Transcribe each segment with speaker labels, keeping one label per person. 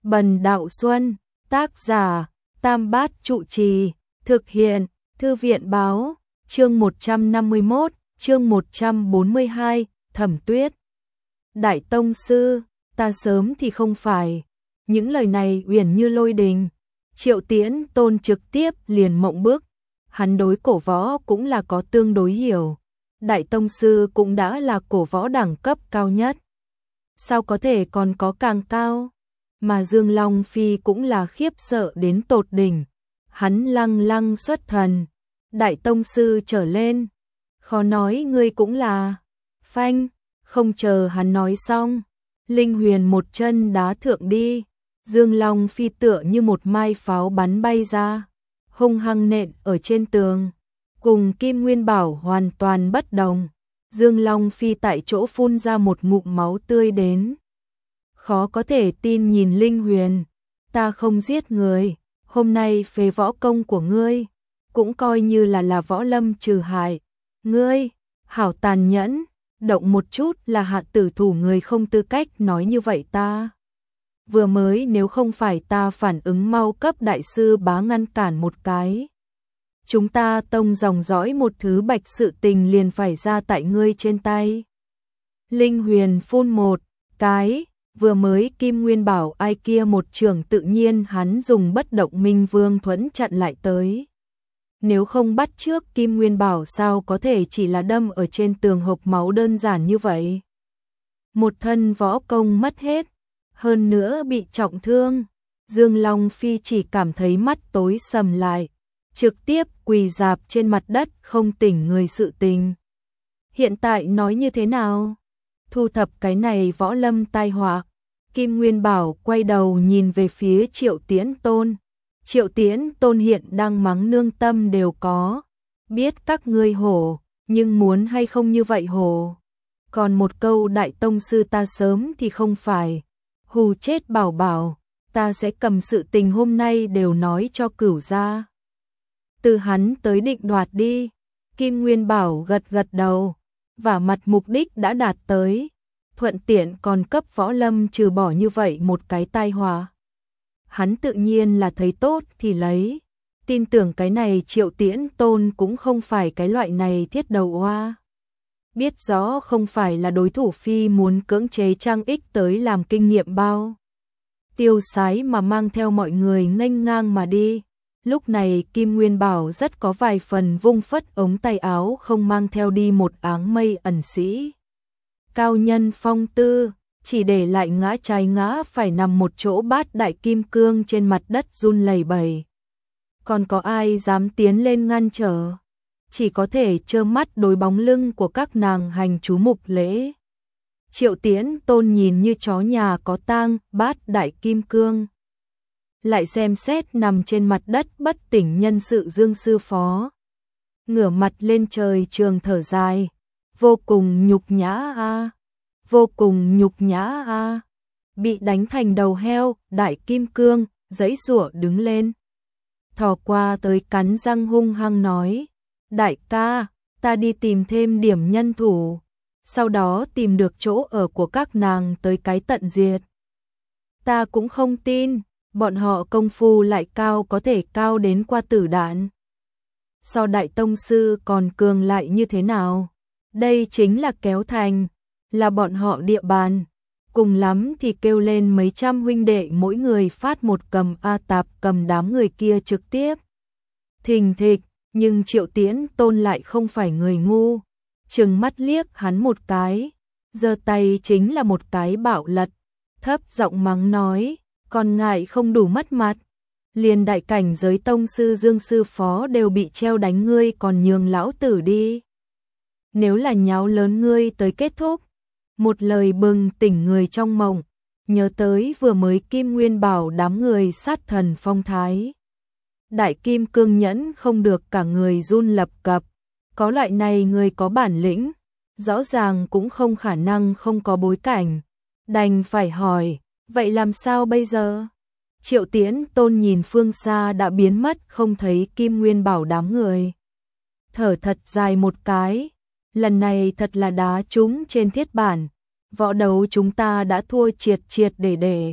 Speaker 1: Bần Đạo Xuân, tác giả, Tam Bát Trụ Trì, thực hiện, Thư viện báo, chương 151, chương 142, Thẩm Tuyết. Đại Tông Sư, ta sớm thì không phải. Những lời này uyển như lôi đình. Triệu Tiễn Tôn trực tiếp liền mộng bức. Hắn đối cổ võ cũng là có tương đối hiểu. Đại Tông Sư cũng đã là cổ võ đẳng cấp cao nhất. Sao có thể còn có càng cao? Mà Dương Long Phi cũng là khiếp sợ đến tột đỉnh. Hắn lăng lăng xuất thần. Đại Tông Sư trở lên. Khó nói ngươi cũng là. Phanh, không chờ hắn nói xong. Linh Huyền một chân đá thượng đi. Dương Long Phi tựa như một mai pháo bắn bay ra. Hung hăng nện ở trên tường. Cùng Kim Nguyên Bảo hoàn toàn bất đồng. Dương Long Phi tại chỗ phun ra một ngụm máu tươi đến. Khó có thể tin nhìn Linh Huyền. Ta không giết người. Hôm nay phế võ công của ngươi. Cũng coi như là võ lâm trừ hại. Ngươi, hảo tàn nhẫn. Động một chút là hạ tử thủ người không tư cách nói như vậy ta. Vừa mới nếu không phải ta phản ứng mau cấp đại sư bá ngăn cản một cái. Chúng ta tông dòng dõi một thứ bạch sự tình liền phải ra tại ngươi trên tay. Linh Huyền phun một cái, vừa mới Kim Nguyên Bảo ai kia một trường tự nhiên hắn dùng bất động minh vương thuẫn chặn lại tới. Nếu không bắt trước Kim Nguyên Bảo sao có thể chỉ là đâm ở trên tường hộc máu đơn giản như vậy. Một thân võ công mất hết, hơn nữa bị trọng thương. Dương Long Phi chỉ cảm thấy mắt tối sầm lại. Trực tiếp quỳ rạp trên mặt đất không tỉnh người sự tình. Hiện tại nói như thế nào? Thu thập cái này võ lâm tai họa. Kim Nguyên Bảo quay đầu nhìn về phía Triệu Tiễn Tôn. Triệu Tiễn Tôn hiện đang mắng nương tâm đều có. Biết các ngươi hổ, nhưng muốn hay không như vậy hổ. Còn một câu Đại Tông Sư ta sớm thì không phải. Hù chết bảo bảo, ta sẽ cầm sự tình hôm nay đều nói cho Cửu gia. Từ hắn tới định đoạt đi. Kim Nguyên Bảo gật gật đầu. Và mặt mục đích đã đạt tới. Thuận tiện còn cấp võ lâm trừ bỏ như vậy một cái tai họa. Hắn tự nhiên là thấy tốt thì lấy. Tin tưởng cái này Triệu Tiễn Tôn cũng không phải cái loại này thiết đầu oa. Biết rõ không phải là đối thủ phi muốn cưỡng chế Trang Ích tới làm kinh nghiệm bao. Tiêu sái mà mang theo mọi người nghênh ngang mà đi. Lúc này Kim Nguyên Bảo rất có vài phần vung phất ống tay áo không mang theo đi một áng mây ẩn sĩ. Cao nhân phong tư, chỉ để lại ngã trái ngã phải nằm một chỗ bát đại kim cương trên mặt đất run lẩy bẩy. Còn có ai dám tiến lên ngăn trở? Chỉ có thể trơ mắt đối bóng lưng của các nàng hành chú mục lễ. Triệu Tiễn Tôn nhìn như chó nhà có tang, bát đại kim cương. Lại xem xét nằm trên mặt đất bất tỉnh nhân sự Dương sư phó. Ngửa mặt lên trời trường thở dài. Vô cùng nhục nhã a, vô cùng nhục nhã a. Bị đánh thành đầu heo, đại kim cương, giãy giụa đứng lên. Thò qua tới cắn răng hung hăng nói. Đại ca, ta đi tìm thêm điểm nhân thủ. Sau đó tìm được chỗ ở của các nàng tới cái tận diệt. Ta cũng không tin. Bọn họ công phu lại cao có thể cao đến qua tử đạn. So Đại Tông Sư còn cường lại như thế nào? Đây chính là kéo thành, là bọn họ địa bàn. Cùng lắm thì kêu lên mấy trăm huynh đệ mỗi người phát một cầm A tạp cầm đám người kia trực tiếp. Thình thịch, nhưng Triệu Tiễn Tôn lại không phải người ngu. Trừng mắt liếc hắn một cái, giơ tay chính là một cái bạo lật. Thấp giọng mắng nói. Còn ngại không đủ mất mặt. Liền đại cảnh giới tông sư Dương sư phó đều bị treo đánh ngươi còn nhường lão tử đi. Nếu là nháo lớn ngươi tới kết thúc. Một lời bừng tỉnh người trong mộng. Nhớ tới vừa mới Kim Nguyên Bảo đám người sát thần phong thái. Đại kim cương nhẫn không được cả người run lập cập. Có loại này người có bản lĩnh. Rõ ràng cũng không khả năng không có bối cảnh. Đành phải hỏi. Vậy làm sao bây giờ? Triệu Tiễn Tôn nhìn phương xa đã biến mất không thấy Kim Nguyên Bảo đám người. Thở thật dài một cái. Lần này thật là đá trúng trên thiết bản. Võ đấu chúng ta đã thua triệt triệt để.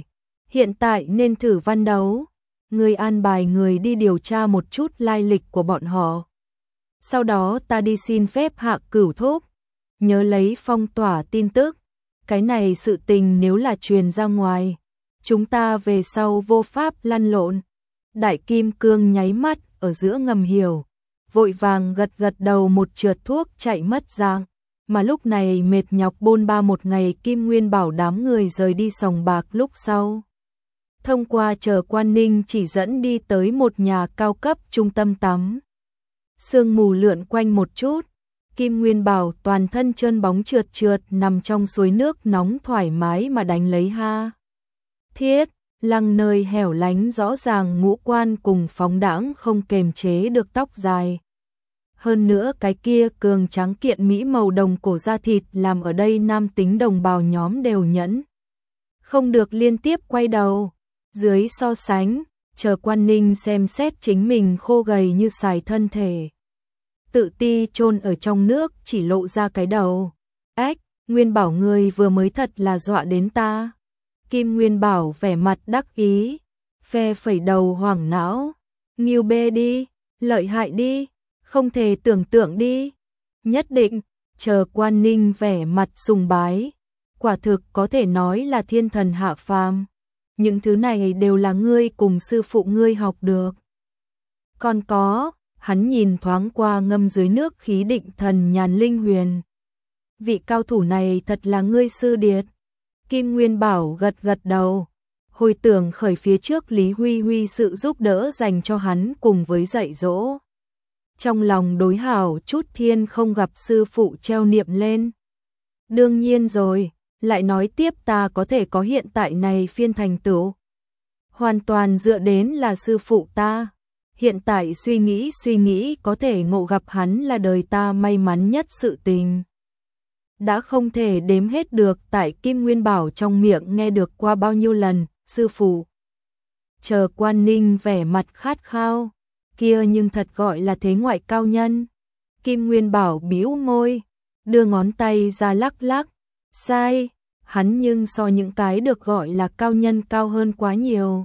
Speaker 1: Hiện tại nên thử văn đấu. Ngươi an bài người đi điều tra một chút lai lịch của bọn họ. Sau đó ta đi xin phép Hạ Cửu Thúc. Nhớ lấy phong tỏa tin tức. Cái này sự tình nếu là truyền ra ngoài, chúng ta về sau vô pháp lăn lộn. Đại Kim Cương nháy mắt ở giữa ngầm hiểu, vội vàng gật gật đầu một trượt thuốc chạy mất dạng. Mà lúc này mệt nhọc bôn ba một ngày, Kim Nguyên Bảo đám người rời đi sòng bạc lúc sau. Thông qua Chờ Quan Ninh chỉ dẫn đi tới một nhà cao cấp trung tâm tắm. Sương mù lượn quanh một chút, Kim Nguyên Bảo toàn thân trơn bóng trượt trượt nằm trong suối nước nóng thoải mái mà đánh lấy ha. Thiết, lăng nơi hẻo lánh rõ ràng ngũ quan cùng phóng đãng không kềm chế được tóc dài. Hơn nữa cái kia cường tráng kiện mỹ màu đồng cổ da thịt làm ở đây nam tính đồng bào nhóm đều nhẫn. Không được liên tiếp quay đầu. Dưới so sánh, Chờ Quan Ninh xem xét chính mình khô gầy như sài thân thể. Tự ti chôn ở trong nước chỉ lộ ra cái đầu. Ách, Nguyên Bảo ngươi vừa mới thật là dọa đến ta. Kim Nguyên Bảo vẻ mặt đắc ý, phe phẩy đầu hoảng não. Nghiêu bê đi, lợi hại đi, không thể tưởng tượng đi. Nhất định, Chờ Quan Ninh vẻ mặt sùng bái. Quả thực có thể nói là thiên thần hạ phàm. Những thứ này đều là ngươi cùng sư phụ ngươi học được. Còn có, hắn nhìn thoáng qua ngâm dưới nước khí định thần nhàn linh huyền. Vị cao thủ này thật là ngươi sư điệt. Kim Nguyên Bảo gật gật đầu, hồi tưởng khởi phía trước Lý Huy Huy sự giúp đỡ dành cho hắn cùng với dạy dỗ. Trong lòng đối hảo chút thiên không gặp sư phụ treo niệm lên. Đương nhiên rồi, lại nói tiếp ta có thể có hiện tại này phiên thành tựu. Hoàn toàn dựa đến là sư phụ ta. Hiện tại suy nghĩ có thể ngộ gặp hắn là đời ta may mắn nhất sự tình. Đã không thể đếm hết được tại Kim Nguyên Bảo trong miệng nghe được qua bao nhiêu lần, sư phụ. Chờ Quan Ninh vẻ mặt khát khao, kia nhưng thật gọi là thế ngoại cao nhân. Kim Nguyên Bảo bĩu môi, đưa ngón tay ra lắc lắc, sai, hắn nhưng so những cái được gọi là cao nhân cao hơn quá nhiều.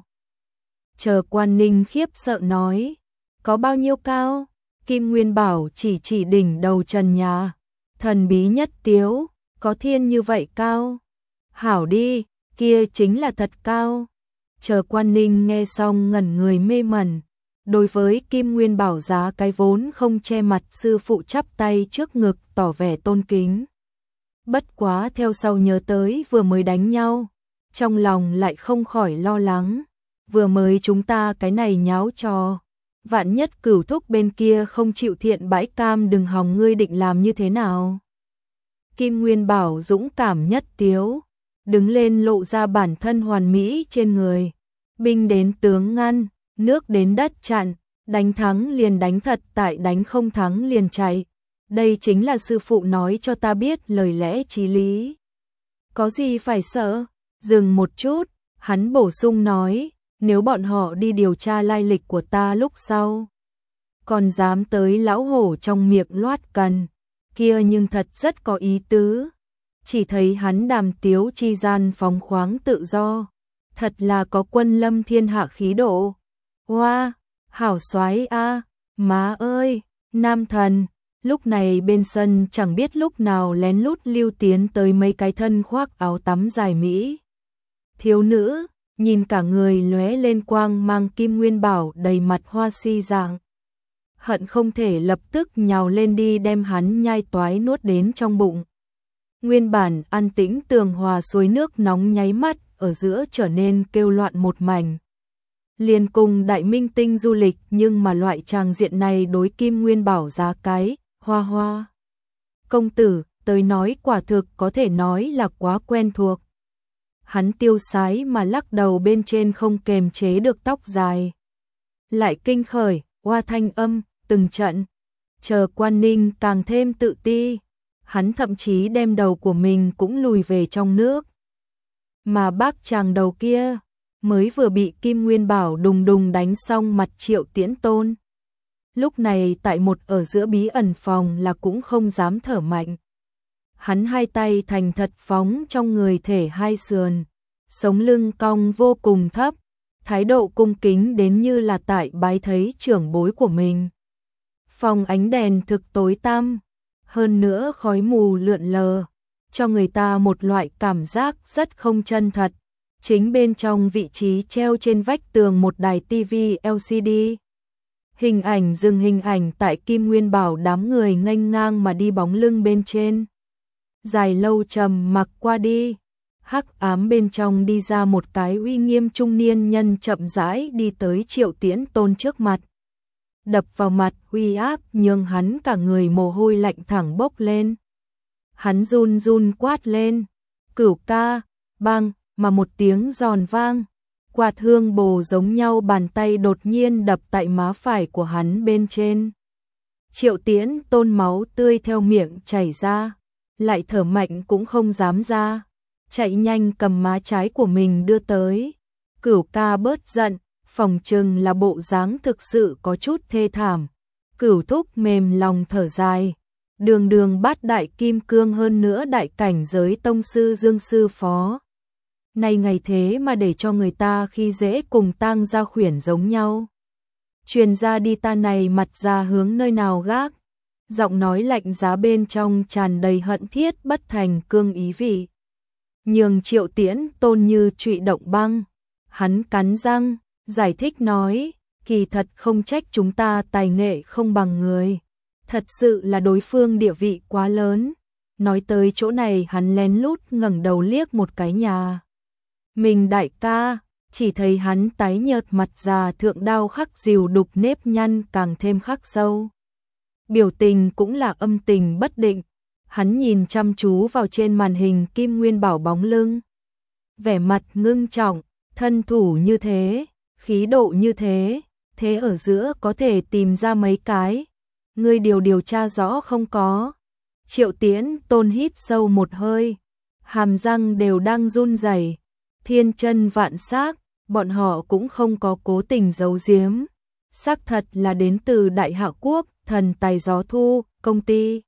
Speaker 1: Chờ Quan Ninh khiếp sợ nói, có bao nhiêu cao? Kim Nguyên Bảo chỉ đỉnh đầu trần nhà. Thần bí nhất tiếu, có thiên như vậy cao? Hảo đi, kia chính là thật cao. Chờ Quan Ninh nghe xong ngẩn người mê mẩn. Đối với Kim Nguyên Bảo giá cái vốn không che mặt sư phụ chắp tay trước ngực tỏ vẻ tôn kính. Bất quá theo sau nhớ tới vừa mới đánh nhau, trong lòng lại không khỏi lo lắng. Vừa mới chúng ta cái này nháo trò, vạn nhất Cửu Thúc bên kia không chịu thiện bãi cam đừng hòng ngươi định làm như thế nào. Kim Nguyên Bảo dũng cảm nhất tiếu, đứng lên lộ ra bản thân hoàn mỹ trên người. Binh đến tướng ngăn, nước đến đất chặn, đánh thắng liền đánh thật, tại đánh không thắng liền chạy. Đây chính là sư phụ nói cho ta biết lời lẽ chí lý. Có gì phải sợ? Dừng một chút, hắn bổ sung nói, nếu bọn họ đi điều tra lai lịch của ta lúc sau, còn dám tới lão hổ trong miệng loát cần, kia nhưng thật rất có ý tứ. Chỉ thấy hắn đàm tiếu chi gian phóng khoáng tự do, thật là có quân lâm thiên hạ khí độ. Hoa, hảo soái a, má ơi, nam thần. Lúc này bên sân chẳng biết lúc nào lén lút lưu tiến tới mấy cái thân khoác áo tắm dài mỹ. Thiếu nữ, nhìn cả người lóe lên quang mang. Kim Nguyên Bảo đầy mặt hoa si dạng. Hận không thể lập tức nhào lên đi đem hắn nhai toái nuốt đến trong bụng. Nguyên bản an tĩnh tường hòa suối nước nóng nháy mắt ở giữa trở nên kêu loạn một mảnh. Liền cùng đại minh tinh du lịch, nhưng mà loại tràng diện này đối Kim Nguyên Bảo giá cái Hoa Hoa công tử tới nói quả thực có thể nói là quá quen thuộc. Hắn tiêu sái mà lắc đầu, bên trên không kềm chế được tóc dài lại kinh khởi, hoa thanh âm từng trận. Chờ Quan Ninh càng thêm tự ti, hắn thậm chí đem đầu của mình cũng lùi về trong nước. Mà bác chàng đầu kia mới vừa bị Kim Nguyên Bảo đùng đùng đánh xong mặt Triệu Tiễn Tôn. Lúc này tại một ở giữa bí ẩn phòng là cũng không dám thở mạnh. Hắn hai tay thành thật phóng trong người thể hai sườn, sống lưng cong vô cùng thấp, thái độ cung kính đến như là tại bái thấy trưởng bối của mình. Phòng ánh đèn thực tối tăm, hơn nữa khói mù lượn lờ, cho người ta một loại cảm giác rất không chân thật. Chính bên trong vị trí treo trên vách tường một đài tivi LCD. Hình ảnh dừng hình ảnh tại Kim Nguyên Bảo đám người nghênh ngang mà đi bóng lưng bên trên. Dài lâu trầm mặc qua đi, hắc ám bên trong đi ra một cái uy nghiêm trung niên nhân chậm rãi đi tới Triệu Tiễn Tôn trước mặt. Đập vào mặt uy áp nhường hắn cả người mồ hôi lạnh thẳng bốc lên. Hắn run run quát lên, Cửu ca, bang, mà một tiếng giòn vang. Quạt hương bồ giống nhau bàn tay đột nhiên đập tại má phải của hắn bên trên. Triệu Tiễn Tôn máu tươi theo miệng chảy ra, lại thở mạnh cũng không dám ra, chạy nhanh cầm má trái của mình đưa tới. Cửu ca bớt giận, phòng chừng là bộ dáng thực sự có chút thê thảm. Cửu thúc mềm lòng thở dài, đường đường bát đại kim cương hơn nữa đại cảnh giới tông sư Dương sư phó. Này ngày thế mà để cho người ta khi dễ cùng tang gia khuyển giống nhau. Truyền ra đi ta này mặt ra hướng nơi nào gác. Giọng nói lạnh giá bên trong tràn đầy hận thiết bất thành cương ý vị. Nhường Triệu Tiễn Tôn như trụy động băng. Hắn cắn răng, giải thích nói, kỳ thật không trách chúng ta tài nghệ không bằng người. Thật sự là đối phương địa vị quá lớn. Nói tới chỗ này hắn lén lút ngẩng đầu liếc một cái nhà mình đại ca, chỉ thấy hắn tái nhợt mặt già thượng đao khắc dìu đục nếp nhăn càng thêm khắc sâu. Biểu tình cũng là âm tình bất định, hắn nhìn chăm chú vào trên màn hình Kim Nguyên Bảo bóng lưng. Vẻ mặt ngưng trọng, thân thủ như thế, khí độ như thế, thế ở giữa có thể tìm ra mấy cái. Ngươi điều tra rõ không có. Triệu Tiễn Tôn hít sâu một hơi, hàm răng đều đang run rẩy. Thiên chân vạn xác, bọn họ cũng không có cố tình giấu giếm. Xác thật là đến từ Đại Hạ Quốc, Thần Tài Gió Thu, công ty.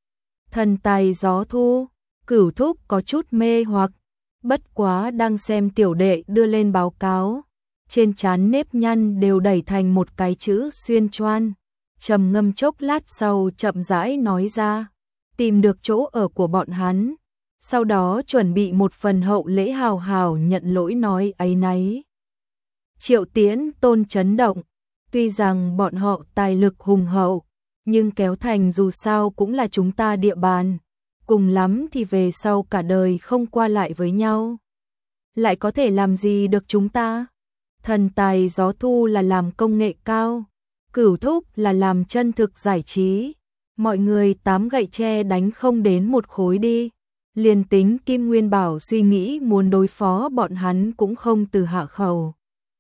Speaker 1: Thần Tài Gió Thu, Cửu thúc có chút mê hoặc, bất quá đang xem tiểu đệ đưa lên báo cáo. Trên trán nếp nhăn đều đẩy thành một cái chữ xuyên choan. Trầm ngâm chốc lát sau chậm rãi nói ra, tìm được chỗ ở của bọn hắn. Sau đó chuẩn bị một phần hậu lễ hào hào nhận lỗi nói áy náy. Triệu Tiễn Tôn chấn động, tuy rằng bọn họ tài lực hùng hậu, nhưng kéo thành dù sao cũng là chúng ta địa bàn, cùng lắm thì về sau cả đời không qua lại với nhau. Lại có thể làm gì được chúng ta? Thần Tài Gió Thu là làm công nghệ cao, Cửu thúc là làm chân thực giải trí, mọi người tám gậy tre đánh không đến một khối đi. Liền tính Kim Nguyên Bảo suy nghĩ muốn đối phó bọn hắn cũng không từ hạ khẩu.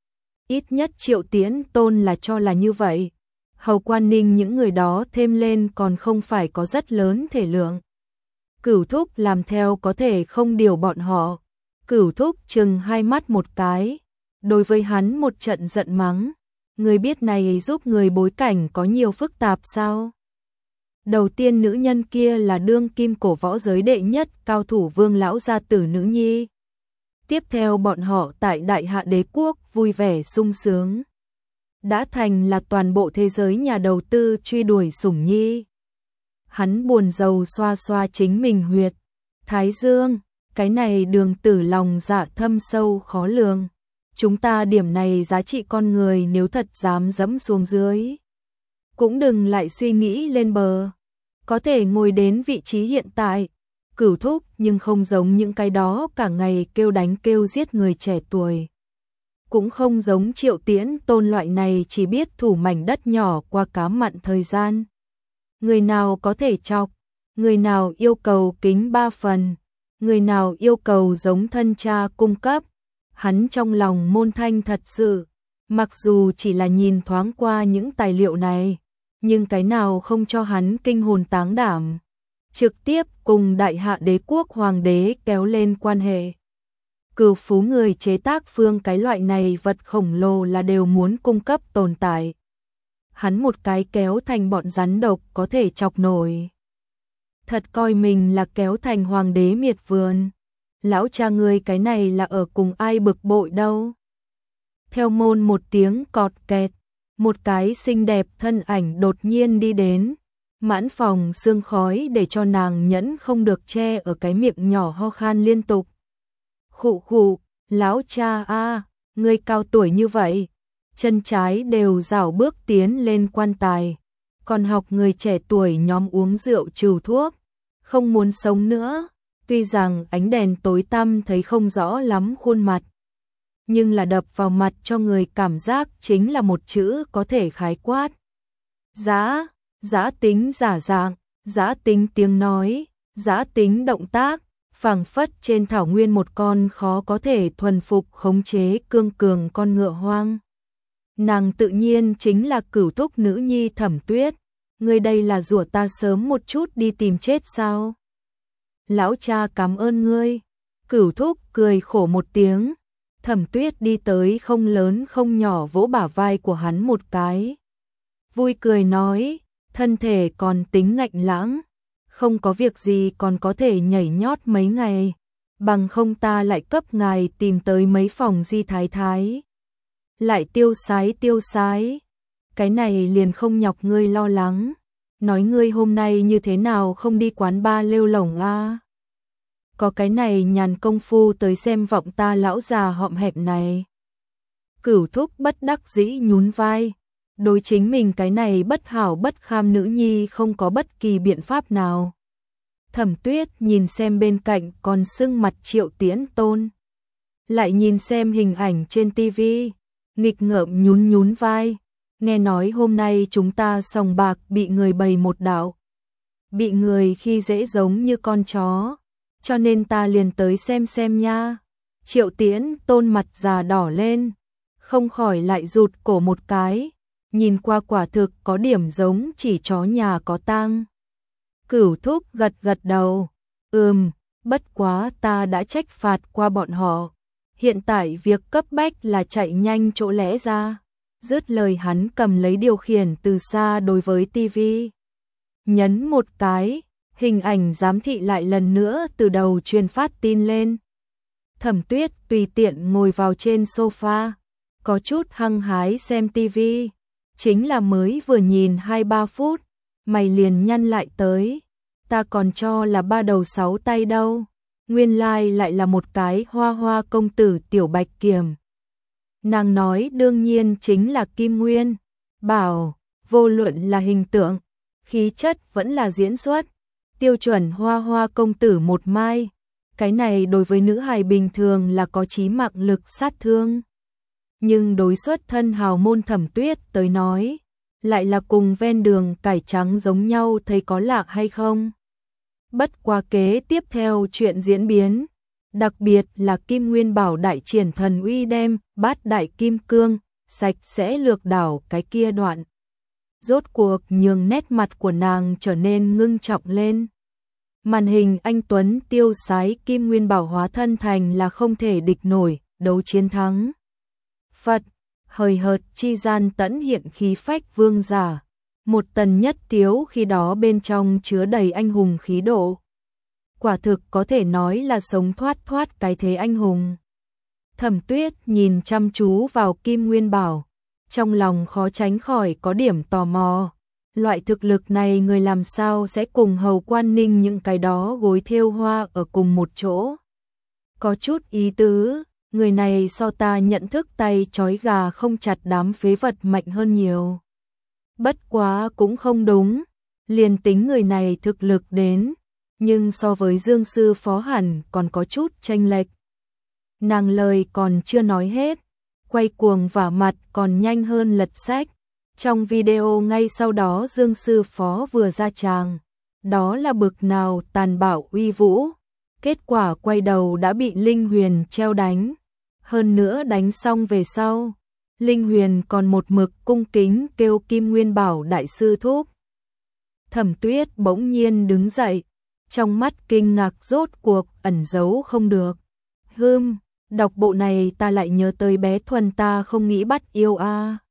Speaker 1: Ít nhất Triệu Tiễn Tôn là cho là như vậy. Hầu Quan Ninh những người đó thêm lên còn không phải có rất lớn thể lượng. Cửu thúc làm theo có thể không điều bọn họ. Cửu thúc chừng hai mắt một cái. Đối với hắn một trận giận mắng. Người biết này giúp người bối cảnh có nhiều phức tạp sao? Đầu tiên nữ nhân kia là đương kim cổ võ giới đệ nhất cao thủ Vương lão gia tử nữ nhi. Tiếp theo bọn họ tại Đại Hạ Đế quốc vui vẻ sung sướng. Đã thành là toàn bộ thế giới nhà đầu tư truy đuổi sủng nhi. Hắn buồn rầu xoa xoa chính mình huyệt. Thái Dương, cái này đường tử lòng dạ thâm sâu khó lường. Chúng ta điểm này giá trị con người nếu thật dám dẫm xuống dưới. Cũng đừng lại suy nghĩ lên bờ. Có thể ngồi đến vị trí hiện tại, Cửu thúc nhưng không giống những cái đó cả ngày kêu đánh kêu giết người trẻ tuổi. Cũng không giống Triệu Tiễn Tôn loại này chỉ biết thủ mảnh đất nhỏ qua cá mặn thời gian. Người nào có thể chọc, người nào yêu cầu kính 3 phần, người nào yêu cầu giống thân cha cung cấp. Hắn trong lòng môn thanh thật sự, mặc dù chỉ là nhìn thoáng qua những tài liệu này, nhưng cái nào không cho hắn kinh hồn táng đảm. Trực tiếp cùng Đại Hạ Đế quốc hoàng đế kéo lên quan hệ. Cửu phú người chế tác phương cái loại này vật khổng lồ là đều muốn cung cấp tồn tại. Hắn một cái kéo thành bọn rắn độc có thể chọc nổi. Thật coi mình là kéo thành hoàng đế miệt vườn. Lão cha ngươi cái này là ở cùng ai bực bội đâu. Theo môn một tiếng cọt kẹt, một cái xinh đẹp thân ảnh đột nhiên đi đến, mãn phòng sương khói để cho nàng nhẫn không được che ở cái miệng nhỏ ho khan liên tục. Khụ khụ, lão cha a, ngươi cao tuổi như vậy, chân trái đều rảo bước tiến lên quan tài, còn học người trẻ tuổi nhóm uống rượu trừ thuốc, không muốn sống nữa. Tuy rằng ánh đèn tối tăm thấy không rõ lắm khuôn mặt, nhưng là đập vào mặt cho người cảm giác chính là một chữ có thể khái quát. Giã tính giả dạng, giã tính tiếng nói, giã tính động tác, phảng phất trên thảo nguyên một con khó có thể thuần phục khống chế cương cường con ngựa hoang. Nàng tự nhiên chính là Cửu thúc nữ nhi Thẩm Tuyết, ngươi đây là rủa ta sớm một chút đi tìm chết sao? Lão cha cảm ơn ngươi. Cửu thúc cười khổ một tiếng. Thẩm Tuyết đi tới không lớn không nhỏ vỗ bả vai của hắn một cái. Vui cười nói, thân thể còn tính ngạnh lãng, không có việc gì còn có thể nhảy nhót mấy ngày, bằng không ta lại cấp ngài tìm tới mấy phòng di thái thái. Lại tiêu sái, cái này liền không nhọc ngươi lo lắng, nói ngươi hôm nay như thế nào không đi quán ba lêu lổng a? Có cái này nhàn công phu tới xem vọng ta lão già họm hẹp này. Cửu thúc bất đắc dĩ nhún vai, đối chính mình cái này bất hảo bất kham nữ nhi không có bất kỳ biện pháp nào. Thẩm Tuyết nhìn xem bên cạnh còn sưng mặt Triệu Tiễn Tôn, lại nhìn xem hình ảnh trên tivi, nghịch ngợm nhún vai, nghe nói hôm nay chúng ta sòng bạc bị người bày một đạo, bị người khi dễ giống như con chó, cho nên ta liền tới xem nha. Triệu Tiễn Tôn mặt già đỏ lên, không khỏi lại rụt cổ một cái, nhìn qua quả thực có điểm giống chỉ chó nhà có tang. Cửu thúc gật đầu, bất quá ta đã trách phạt qua bọn họ, hiện tại việc cấp bách là chạy nhanh chỗ lẽ ra. Dứt lời hắn cầm lấy điều khiển từ xa đối với tivi, nhấn một cái, hình ảnh giám thị lại lần nữa từ đầu truyền phát tin lên. Thẩm Tuyết tùy tiện ngồi vào trên sofa, có chút hăng hái xem tivi, chính là mới vừa nhìn 2-3 phút, mày liền nhăn lại tới, ta còn cho là ba đầu sáu tay đâu, nguyên lai lại là một cái hoa công tử Tiểu Bạch Kiểm. Nàng nói đương nhiên chính là Kim Nguyên, bảo, vô luận là hình tượng, khí chất vẫn là diễn xuất, tiêu chuẩn hoa công tử một mai, cái này đối với nữ hài bình thường là có chí mạng lực sát thương. Nhưng đối xuất thân hào môn Thẩm Tuyết tới nói, lại là cùng ven đường cải trắng giống nhau, thấy có lạ hay không? Bất quá kế tiếp theo chuyện diễn biến, đặc biệt là Kim Nguyên bảo đại triển thần uy đem Bát Đại Kim Cương sạch sẽ lược đảo cái kia đoạn, rốt cuộc nhường nét mặt của nàng trở nên ngưng trọng lên. Màn hình anh tuấn tiêu sái Kim Nguyên bảo hóa thân thành là không thể địch nổi, đấu chiến thắng Phật, hời hợt chi gian tẫn hiện khí phách vương giả, một tần nhất tiếu khi đó bên trong chứa đầy anh hùng khí độ. Quả thực có thể nói là sống thoát cái thế anh hùng. Thẩm Tuyết nhìn chăm chú vào Kim Nguyên bảo, trong lòng khó tránh khỏi có điểm tò mò. Loại thực lực này người làm sao sẽ cùng Hầu Quan Ninh những cái đó gối thêu hoa ở cùng một chỗ? Có chút ý tứ, người này so ta nhận thức tay trói gà không chặt đám phế vật mạnh hơn nhiều. Bất quá cũng không đúng, liền tính người này thực lực đến, nhưng so với Dương sư phó hẳn còn có chút chênh lệch. Nàng lời còn chưa nói hết, quay cuồng vả mặt còn nhanh hơn lật sách. Trong video ngay sau đó Dương sư phó vừa ra tràng, đó là bực nào tàn bạo uy vũ, kết quả quay đầu đã bị Linh Huyền treo đánh, hơn nữa đánh xong về sau, Linh Huyền còn một mực cung kính kêu Kim Nguyên bảo đại sư thúc. Thẩm Tuyết bỗng nhiên đứng dậy, trong mắt kinh ngạc rốt cuộc ẩn giấu không được. Đọc bộ này ta lại nhớ tới bé Thuần ta không nghĩ bắt yêu a.